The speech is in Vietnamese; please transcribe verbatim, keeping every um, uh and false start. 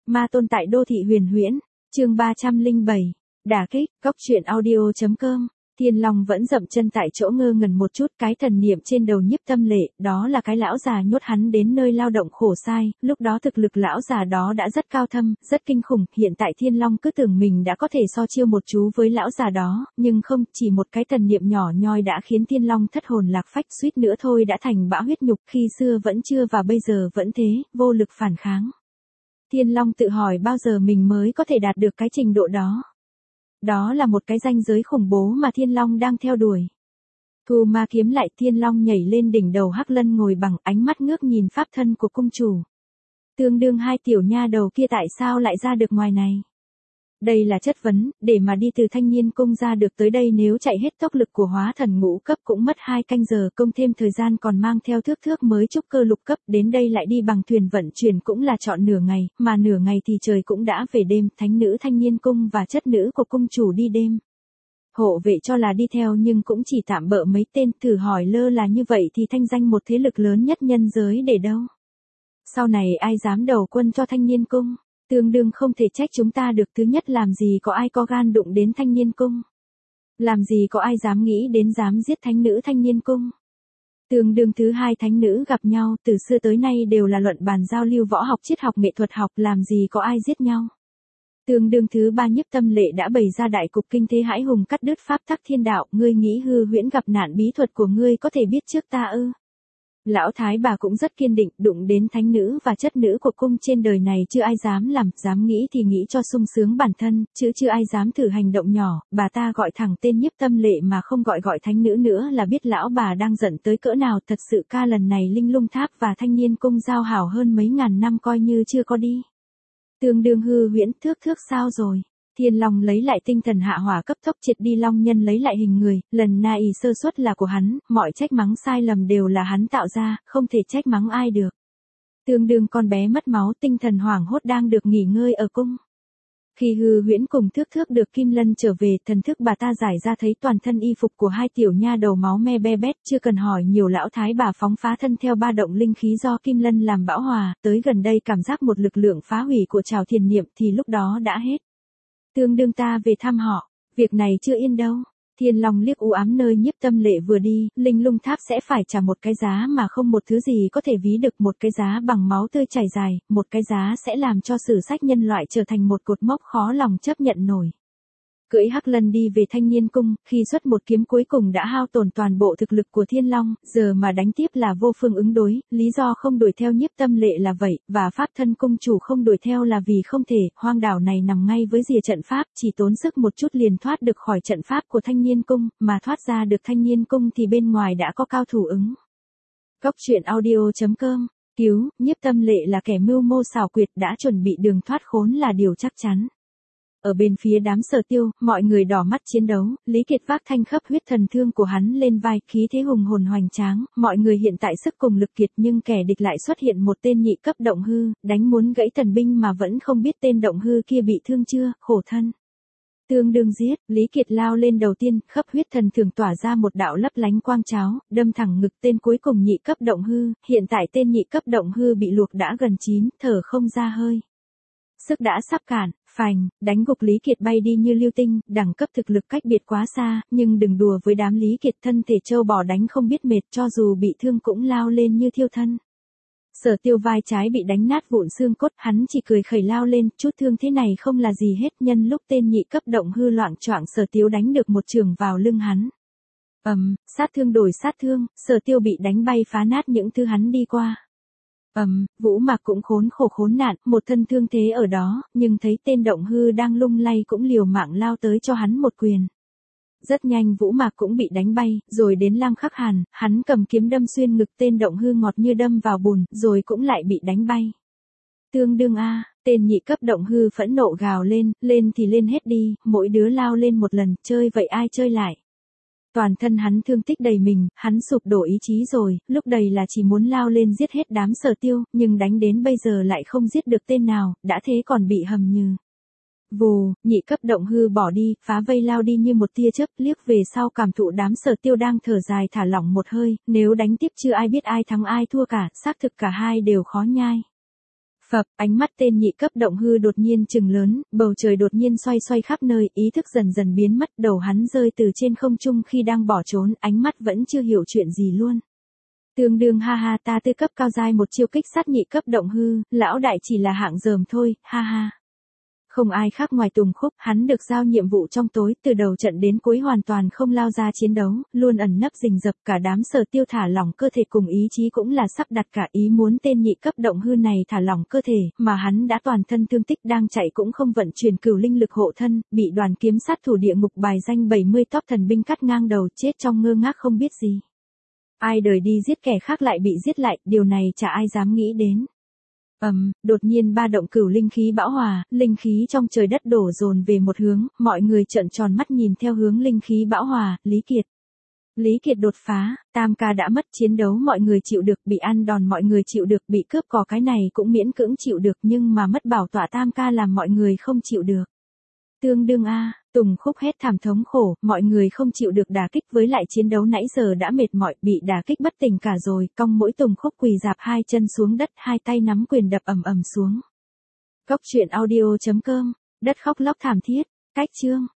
Ma tôn tại đô thị huyền huyễn, chương ba trăm lẻ bảy, đả kích, góc truyện audio.com. Thiên Long vẫn dậm chân tại chỗ ngơ ngẩn một chút, cái thần niệm trên đầu Nhiếp Tâm Lệ, đó là cái lão già nhốt hắn đến nơi lao động khổ sai, lúc đó thực lực lão già đó đã rất cao thâm, rất kinh khủng, hiện tại Thiên Long cứ tưởng mình đã có thể so chiêu một chú với lão già đó, nhưng không, chỉ một cái thần niệm nhỏ nhoi đã khiến Thiên Long thất hồn lạc phách, suýt nữa thôi đã thành bã huyết nhục, khi xưa vẫn chưa và bây giờ vẫn thế, vô lực phản kháng. Thiên Long tự hỏi bao giờ mình mới có thể đạt được cái trình độ đó. Đó là một cái ranh giới khủng bố mà Thiên Long đang theo đuổi. Thu ma kiếm lại, Thiên Long nhảy lên đỉnh đầu Hắc Lân ngồi bằng, ánh mắt ngước nhìn pháp thân của cung chủ. Tương đương hai tiểu nha đầu kia tại sao lại ra được ngoài này? Đây là chất vấn, để mà đi từ Thanh Nhiên cung ra được tới đây nếu chạy hết tốc lực của hóa thần ngũ cấp cũng mất hai canh giờ, công thêm thời gian còn mang theo thước thước mới trúc cơ lục cấp, đến đây lại đi bằng thuyền vận chuyển cũng là chọn nửa ngày, mà nửa ngày thì trời cũng đã về đêm, thánh nữ Thanh Nhiên cung và chất nữ của cung chủ đi đêm. Hộ vệ cho là đi theo nhưng cũng chỉ tạm bợ mấy tên, thử hỏi lơ là như vậy thì thanh danh một thế lực lớn nhất nhân giới để đâu? Sau này ai dám đầu quân cho Thanh Nhiên cung? Tương đương không thể trách chúng ta được, thứ nhất làm gì có ai có gan đụng đến Thanh Nhiên cung. Làm gì có ai dám nghĩ đến dám giết thánh nữ Thanh Nhiên cung. Tương đương thứ hai thánh nữ gặp nhau từ xưa tới nay đều là luận bàn giao lưu võ học triết học nghệ thuật học, làm gì có ai giết nhau. Tương đương thứ ba Nhiếp Tâm Lệ đã bày ra đại cục kinh thế hãi hùng cắt đứt pháp tắc thiên đạo, ngươi nghĩ hư huyễn gặp nạn bí thuật của ngươi có thể biết trước ta ư? Lão thái bà cũng rất kiên định, đụng đến thánh nữ và chất nữ của cung trên đời này chưa ai dám làm, dám nghĩ thì nghĩ cho sung sướng bản thân, chứ chưa ai dám thử hành động nhỏ, bà ta gọi thẳng tên Nhiếp Tâm Lệ mà không gọi gọi thánh nữ nữa là biết lão bà đang giận tới cỡ nào, thật sự ca lần này Linh Lung Tháp và Thanh Nhiên cung giao hảo hơn mấy ngàn năm coi như chưa có đi. Tương đương hư huyễn, thước thước sao rồi? Thiên Long lấy lại tinh thần hạ hỏa cấp tốc triệt đi long nhân lấy lại hình người, lần này sơ suất là của hắn, mọi trách mắng sai lầm đều là hắn tạo ra, không thể trách mắng ai được. Tương đương con bé mất máu tinh thần hoảng hốt đang được nghỉ ngơi ở cung. Khi hư huyễn cùng thước thước được Kim Lân trở về, thần thức bà ta giải ra thấy toàn thân y phục của hai tiểu nha đầu máu me be bét, chưa cần hỏi nhiều lão thái bà phóng phá thân theo ba động linh khí do Kim Lân làm bão hòa, tới gần đây cảm giác một lực lượng phá hủy của trào thiền niệm thì lúc đó đã hết. Tương đương ta về thăm họ, việc này chưa yên đâu. Thiên Long liếc u ám nơi Nhiếp Tâm Lệ vừa đi, Linh Lung Tháp sẽ phải trả một cái giá mà không một thứ gì có thể ví được, một cái giá bằng máu tươi chảy dài, một cái giá sẽ làm cho sử sách nhân loại trở thành một cột mốc khó lòng chấp nhận nổi. Cưỡi Hắc Lân đi về Thanh Nhiên cung, khi xuất một kiếm cuối cùng đã hao tổn toàn bộ thực lực của Thiên Long, giờ mà đánh tiếp là vô phương ứng đối, lý do không đuổi theo Nhiếp Tâm Lệ là vậy, và pháp thân cung chủ không đuổi theo là vì không thể, hoang đảo này nằm ngay với rìa trận pháp, chỉ tốn sức một chút liền thoát được khỏi trận pháp của Thanh Nhiên cung, mà thoát ra được Thanh Nhiên cung thì bên ngoài đã có cao thủ ứng. Góc truyện audio.com, cứu, Nhiếp Tâm Lệ là kẻ mưu mô xảo quyệt, đã chuẩn bị đường thoát khốn là điều chắc chắn. Ở bên phía đám Sở Tiêu, mọi người đỏ mắt chiến đấu, Lý Kiệt vác thanh khắp huyết thần thương của hắn lên vai, khí thế hùng hồn hoành tráng, mọi người hiện tại sức cùng lực kiệt nhưng kẻ địch lại xuất hiện một tên nhị cấp động hư, đánh muốn gãy thần binh mà vẫn không biết tên động hư kia bị thương chưa, khổ thân. Tương đương giết, Lý Kiệt lao lên đầu tiên, khắp huyết thần thường tỏa ra một đạo lấp lánh quang cháo, đâm thẳng ngực tên cuối cùng nhị cấp động hư, hiện tại tên nhị cấp động hư bị luộc đã gần chín, thở không ra hơi. Sức đã sắp cạn, phành, đánh gục Lý Kiệt bay đi như lưu tinh, đẳng cấp thực lực cách biệt quá xa, nhưng đừng đùa với đám Lý Kiệt thân thể trâu bò đánh không biết mệt, cho dù bị thương cũng lao lên như thiêu thân. Sở Tiêu vai trái bị đánh nát vụn xương cốt, hắn chỉ cười khẩy lao lên, chút thương thế này không là gì hết, nhân lúc tên nhị cấp động hư loạng choạng Sở Tiêu đánh được một chưởng vào lưng hắn. Ầm, um, sát thương đổi sát thương, Sở Tiêu bị đánh bay phá nát những thứ hắn đi qua. Ầm, um, Vũ Mạc cũng khốn khổ khốn nạn, một thân thương thế ở đó, nhưng thấy tên động hư đang lung lay cũng liều mạng lao tới cho hắn một quyền. Rất nhanh Vũ Mạc cũng bị đánh bay, rồi đến Lam Khắc Hàn, hắn cầm kiếm đâm xuyên ngực tên động hư ngọt như đâm vào bùn, rồi cũng lại bị đánh bay. Tương đương a, tên nhị cấp động hư phẫn nộ gào lên, lên thì lên hết đi, mỗi đứa lao lên một lần, chơi vậy ai chơi lại. Toàn thân hắn thương tích đầy mình, hắn sụp đổ ý chí rồi, lúc đầy là chỉ muốn lao lên giết hết đám Sở Tiêu, nhưng đánh đến bây giờ lại không giết được tên nào, đã thế còn bị hầm như. Vù, nhị cấp động hư bỏ đi, phá vây lao đi như một tia chớp, liếc về sau cảm thụ đám Sở Tiêu đang thở dài thả lỏng một hơi, nếu đánh tiếp chưa ai biết ai thắng ai thua cả, xác thực cả hai đều khó nhai. Phập, ánh mắt tên nhị cấp động hư đột nhiên trừng lớn, bầu trời đột nhiên xoay xoay khắp nơi, ý thức dần dần biến mất, đầu hắn rơi từ trên không trung khi đang bỏ trốn, ánh mắt vẫn chưa hiểu chuyện gì luôn. Tương đương ha ha, ta tư cấp cao giai một chiêu kích sát nhị cấp động hư, lão đại chỉ là hạng dởm thôi, ha ha. Không ai khác ngoài Tùng Khúc, hắn được giao nhiệm vụ trong tối, từ đầu trận đến cuối hoàn toàn không lao ra chiến đấu, luôn ẩn nấp rình rập, cả đám Sở Tiêu thả lỏng cơ thể cùng ý chí cũng là sắp đặt cả ý muốn tên nhị cấp động hư này thả lỏng cơ thể, mà hắn đã toàn thân thương tích đang chạy cũng không vận chuyển cửu linh lực hộ thân, bị đoàn kiếm sát thủ địa ngục bài danh bảy mươi top thần binh cắt ngang đầu, chết trong ngơ ngác không biết gì. Ai đời đi giết kẻ khác lại bị giết lại, điều này chả ai dám nghĩ đến. Ầm, um, đột nhiên ba động cửu linh khí bão hòa, linh khí trong trời đất đổ dồn về một hướng, mọi người trợn tròn mắt nhìn theo hướng linh khí bão hòa, Lý Kiệt. Lý Kiệt đột phá, Tam ca đã mất, chiến đấu mọi người chịu được, bị ăn đòn mọi người chịu được, bị cướp cò cái này cũng miễn cưỡng chịu được, nhưng mà mất bảo tọa Tam ca làm mọi người không chịu được. Tương đương a, Tùng Khúc hét thảm thống khổ, mọi người không chịu được đả kích, với lại chiến đấu nãy giờ đã mệt mỏi, bị đả kích bất tỉnh cả rồi, cong mỗi Tùng Khúc quỳ rạp hai chân xuống đất, hai tay nắm quyền đập ầm ầm xuống. Cốc truyện audio chấm com, đất khóc lóc thảm thiết, cách chương.